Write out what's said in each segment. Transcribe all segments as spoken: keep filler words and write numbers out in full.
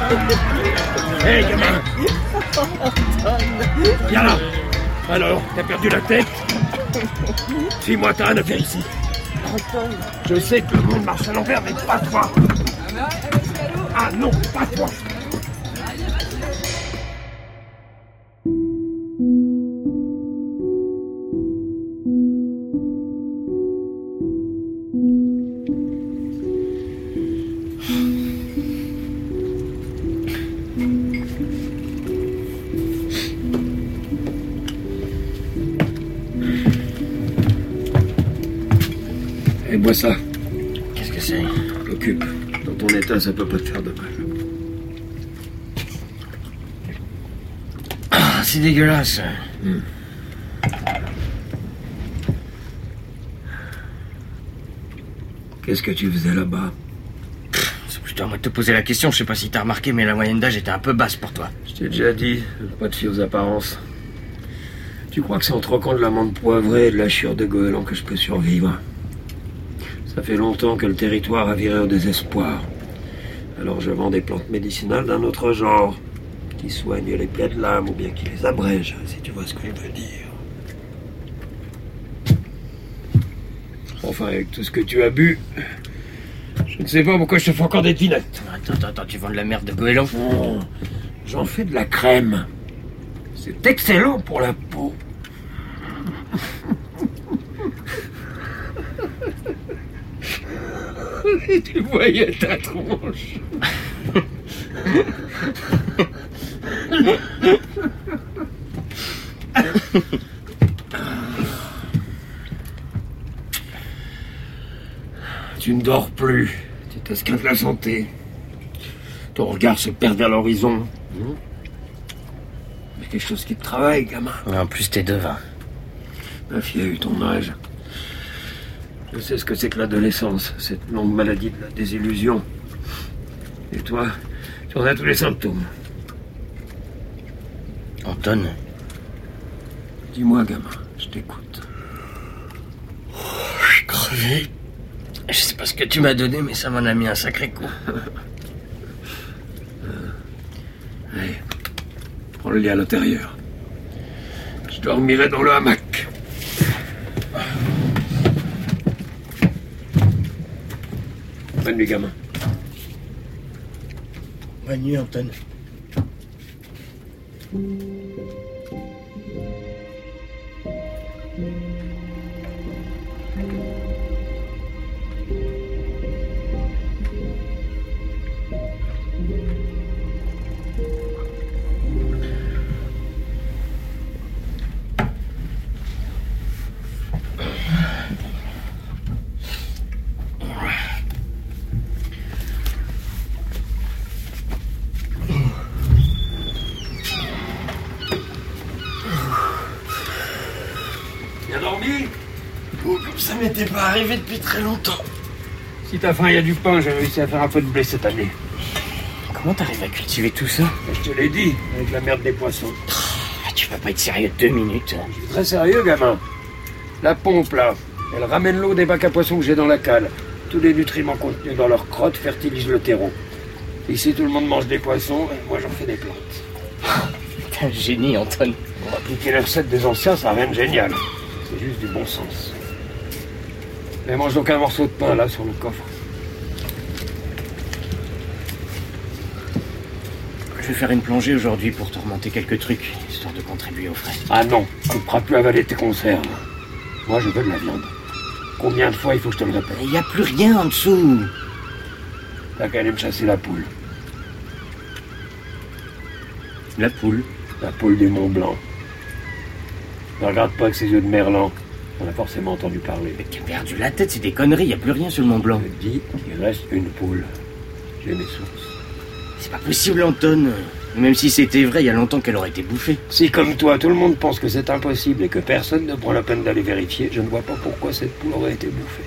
Hé, hey, gamin. Viens là. Alors, t'as perdu la tête? Suis-moi, t'as rien à faire ici. Je sais que le monde marche à l'envers, mais pas toi. Ah non, pas toi. Et bois ça. Qu'est-ce que c'est? Occupe. Dans ton état, ça peut pas te faire de mal. Ah, c'est dégueulasse. Hmm. Qu'est-ce que tu faisais là-bas? C'est plutôt à moi de te poser la question. Je sais pas si t'as remarqué, mais la moyenne d'âge était un peu basse pour toi. Je t'ai déjà dit, pas de fie aux apparences. Tu crois que c'est en troquant de l'amande poivrée et de la chure de goéland que je peux survivre? Ça fait longtemps que le territoire a viré au désespoir. Alors je vends des plantes médicinales d'un autre genre, qui soignent les plaies de l'âme ou bien qui les abrègent, si tu vois ce que je veux dire. Enfin, avec tout ce que tu as bu, je ne sais pas pourquoi je te fais encore des devinettes. Attends, attends, attends, tu vends de la merde de goéland? Oh, j'en fais de la crème. C'est excellent pour la peau. Et tu voyais ta tronche. Tu ne dors plus. Tu t'esclaves la santé. Ton regard se perd vers l'horizon. Mais quelque chose qui te travaille, gamin. En plus, t'es devin. Ma fille a eu ton âge. Je sais ce que c'est que l'adolescence, cette longue maladie de la désillusion. Et toi, tu en as tous les symptômes. Anton. Dis-moi, gamin, je t'écoute. Oh, je suis crevé. Je sais pas ce que tu m'as donné, mais ça m'en a mis un sacré coup. euh, allez, prends le lit à l'intérieur. Je dormirai dans le hamac. Bonne nuit, gamin. Bonne nuit, Anton. Bien dormi? Oh, comme ça m'était pas arrivé depuis très longtemps. Si t'as faim, il y a du pain. J'ai réussi à faire un peu de blé cette année. Comment t'arrives à cultiver tout ça? Je te l'ai dit, avec la merde des poissons. Ah, tu vas pas être sérieux deux minutes. Je suis très sérieux, gamin. La pompe, là, elle ramène l'eau des bacs à poissons que j'ai dans la cale. Tous les nutriments contenus dans leur crotte fertilisent le terreau. Ici, tout le monde mange des poissons, et moi, j'en fais des plantes. T'es un génie, Anton. Pour appliquer la recette des anciens, ça n'a rien de génial. C'est juste du bon sens. Mais mange donc un morceau de pain, là, sur le coffre. Je vais faire une plongée aujourd'hui pour te remonter quelques trucs, histoire de contribuer au frais. Ah non, tu ne pourras plus avaler tes conserves. Moi, je veux de la viande. Combien de fois il faut que je te le répète? Il n'y a plus rien en dessous. T'as qu'à aller me chasser la poule. La poule? La poule des Monts Blancs. Ne regarde pas avec ses yeux de merlan. On a forcément entendu parler. Mais t'as perdu la tête, c'est des conneries, il n'y a plus rien sur le Mont Blanc. Je te dis qu'il reste une poule. J'ai mes sources. C'est pas possible, Anton. Même si c'était vrai, il y a longtemps qu'elle aurait été bouffée. Si, comme toi, tout le monde pense que c'est impossible et que personne ne prend la peine d'aller vérifier, je ne vois pas pourquoi cette poule aurait été bouffée.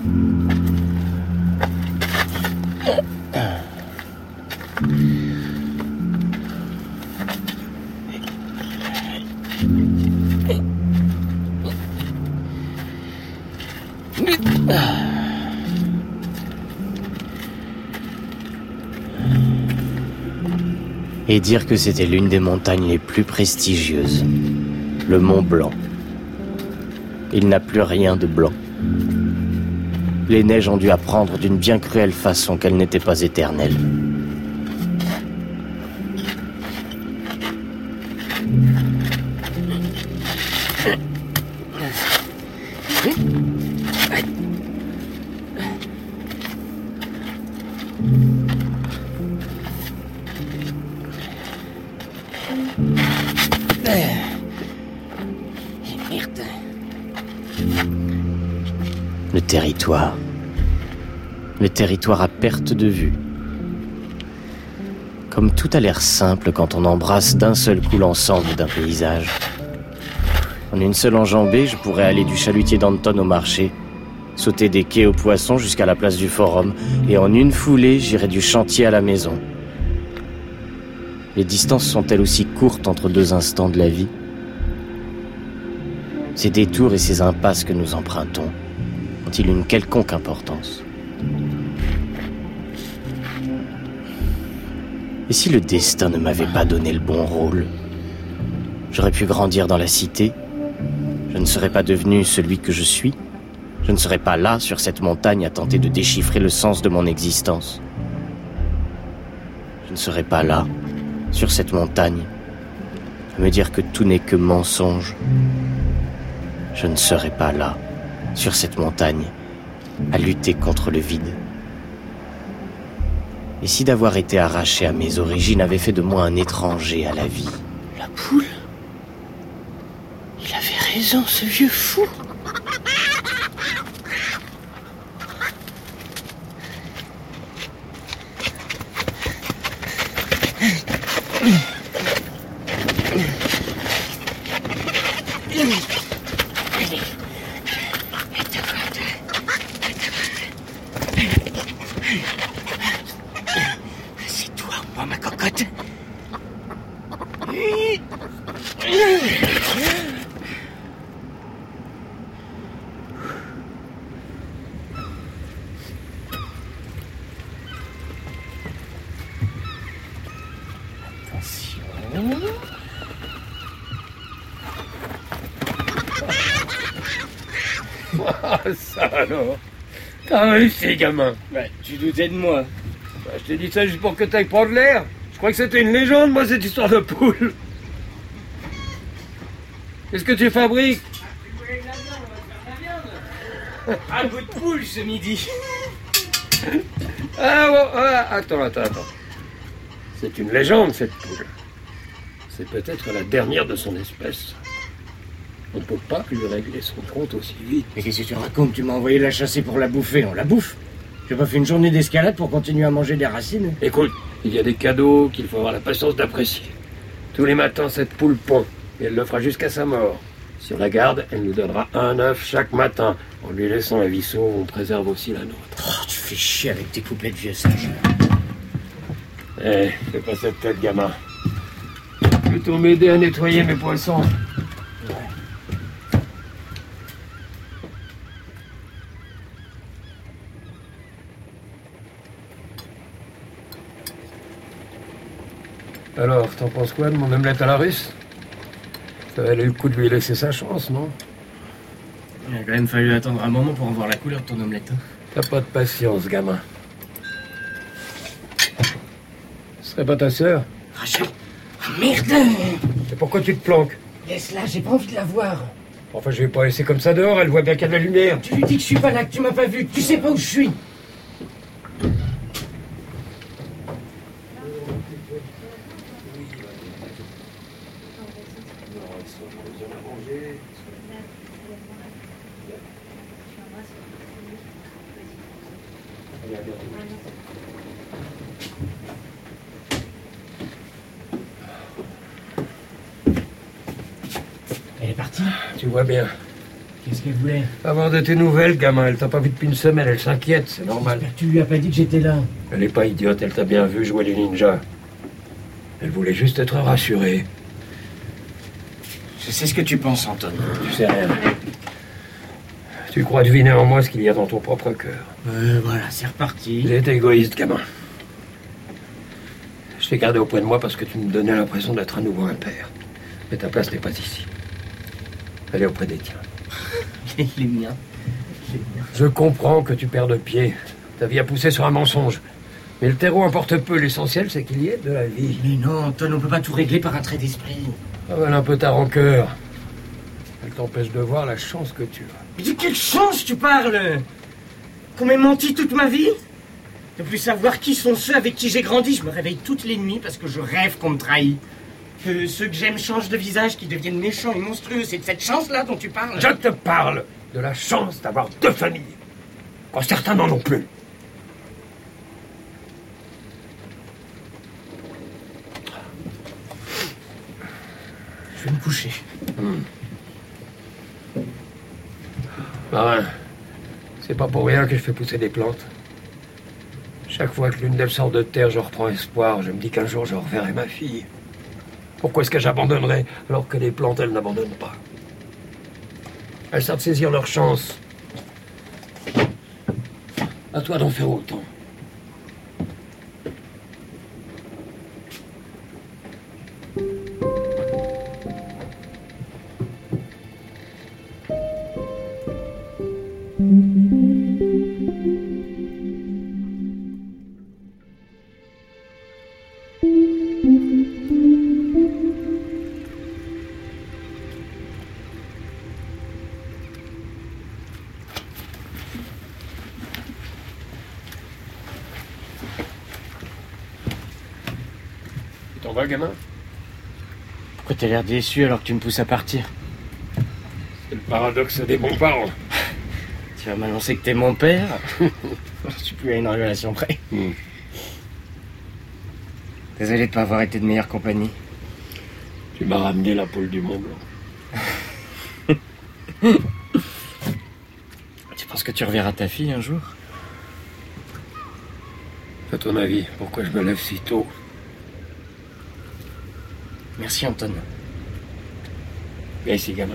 Et dire que c'était l'une des montagnes les plus prestigieuses, le Mont Blanc. Il n'a plus rien de blanc. Les neiges ont dû apprendre d'une bien cruelle façon qu'elles n'étaient pas éternelles. Le territoire. Le territoire à perte de vue. Comme tout a l'air simple quand on embrasse d'un seul coup l'ensemble d'un paysage. En une seule enjambée, je pourrais aller du chalutier d'Anton au marché, sauter des quais aux poissons jusqu'à la place du Forum, et en une foulée, j'irais du chantier à la maison. Les distances sont-elles aussi courtes entre deux instants de la vie? Ces détours et ces impasses que nous empruntons ont-ils une quelconque importance? Et si le destin ne m'avait pas donné le bon rôle? J'aurais pu grandir dans la cité. Je ne serais pas devenu celui que je suis. Je ne serais pas là, sur cette montagne, à tenter de déchiffrer le sens de mon existence. Je ne serais pas là, sur cette montagne, à me dire que tout n'est que mensonge. Je ne serais pas là, sur cette montagne, à lutter contre le vide. Et si d'avoir été arraché à mes origines avait fait de moi un étranger à la vie? La poule? Il avait raison, ce vieux fou. C'est toi ou moi, ma cocotte. Ah, ça alors. T'as réussi, gamin. Bah, tu doutais de moi. Bah, je t'ai dit ça juste pour que t'ailles prendre l'air. Je crois que c'était une légende, moi, cette histoire de poule. Qu'est-ce que tu fabriques? Un bout de poule ce midi. Ah, bon, ah, attends, attends, attends. C'est une légende, cette poule. C'est peut-être la dernière de son espèce. On ne peut pas lui régler son compte aussi vite. Mais qu'est-ce que tu racontes? Tu m'as envoyé la chasser pour la bouffer. On la bouffe. J'ai pas fait une journée d'escalade pour continuer à manger des racines. Écoute, il y a des cadeaux qu'il faut avoir la patience d'apprécier. Tous les matins, cette poule pond. Et elle le fera jusqu'à sa mort. Si on la garde, elle nous donnera un œuf chaque matin. En lui laissant la vie sauve, on préserve aussi la nôtre. Oh, tu fais chier avec tes couplets de vieux sages. Eh, fais pas cette tête, gamin. Plutôt m'aider à nettoyer mes poissons. Alors, t'en penses quoi de mon omelette à la russe? Ça valait le coup de lui laisser sa chance, non? Il a quand même fallu attendre un moment pour en voir la couleur de ton omelette. Hein. T'as pas de patience, gamin. Ce serait pas ta sœur? Rachel. Ah, merde. Et pourquoi tu te planques? Laisse-la, j'ai pas envie de la voir. Enfin, je vais pas laisser comme ça dehors, elle voit bien qu'il y a de la lumière. Tu lui dis que je suis pas là, que tu m'as pas vu, que tu sais pas où je suis. Elle est partie. Tu vois bien. Qu'est-ce qu'elle voulait? Avoir de tes nouvelles, gamin. Elle t'a pas vu depuis une semaine, elle s'inquiète, c'est normal. J'espère que tu lui as pas dit que j'étais là. Elle est pas idiote, elle t'a bien vu jouer les ninjas. Elle voulait juste être rassurée. Je sais ce que tu penses, Anton. Tu sais rien. Tu crois deviner en moi ce qu'il y a dans ton propre cœur. Euh, voilà, c'est reparti. J'ai été égoïste, gamin. Je t'ai gardé auprès de moi parce que tu me donnais l'impression d'être à nouveau un père. Mais ta place n'est pas ici. Elle est auprès des tiens. Les miens. Les miens. Je comprends que tu perds de pied. Ta vie a poussé sur un mensonge. Mais le terreau importe peu. L'essentiel, c'est qu'il y ait de la vie. Mais non, Anton, on peut pas tout régler par un trait d'esprit. Avale un peu ta rancœur. Elle t'empêche de voir la chance que tu as. Mais de quelle chance tu parles? Qu'on m'ait menti toute ma vie? De plus savoir qui sont ceux avec qui j'ai grandi. Je me réveille toutes les nuits parce que je rêve qu'on me trahit. Que ceux que j'aime changent de visage, qu'ils deviennent méchants et monstrueux. C'est de cette chance-là dont tu parles? Je te parle de la chance d'avoir deux familles. Quand certains n'en ont plus. Je vais me coucher. Hmm. Marin, c'est pas pour rien que je fais pousser des plantes. Chaque fois que l'une d'elles sort de terre, je reprends espoir. Je me dis qu'un jour, je reverrai ma fille. Pourquoi est-ce que j'abandonnerais alors que les plantes, elles n'abandonnent pas? Elles savent saisir leur chance. À toi d'en faire autant. T'en vas, gamin? Pourquoi t'as l'air déçu alors que tu me pousses à partir? C'est le paradoxe des bons parents. Tu vas m'annoncer que t'es mon père? Je suis plus à une relation près. Mm. Désolé de pas avoir été de meilleure compagnie. Tu m'as ramené la poule du Mont Blanc. Tu penses que tu reverras ta fille un jour? À ton avis, pourquoi je me lève si tôt? Merci, Anton. Viens ici, gamin.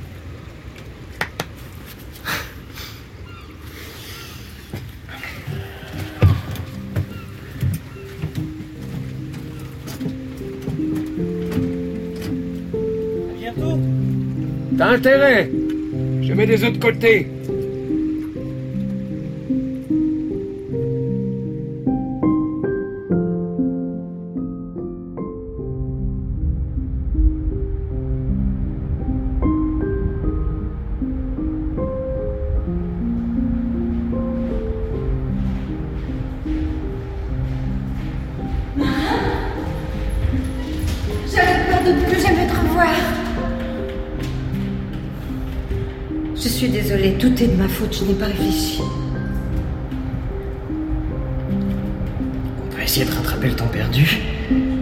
À bientôt. T'as intérêt. Je mets des œufs de côté. J'avais peur de ne plus jamais te revoir. Je suis désolée, tout est de ma faute, je n'ai pas réfléchi. On peut essayer de rattraper le temps perdu.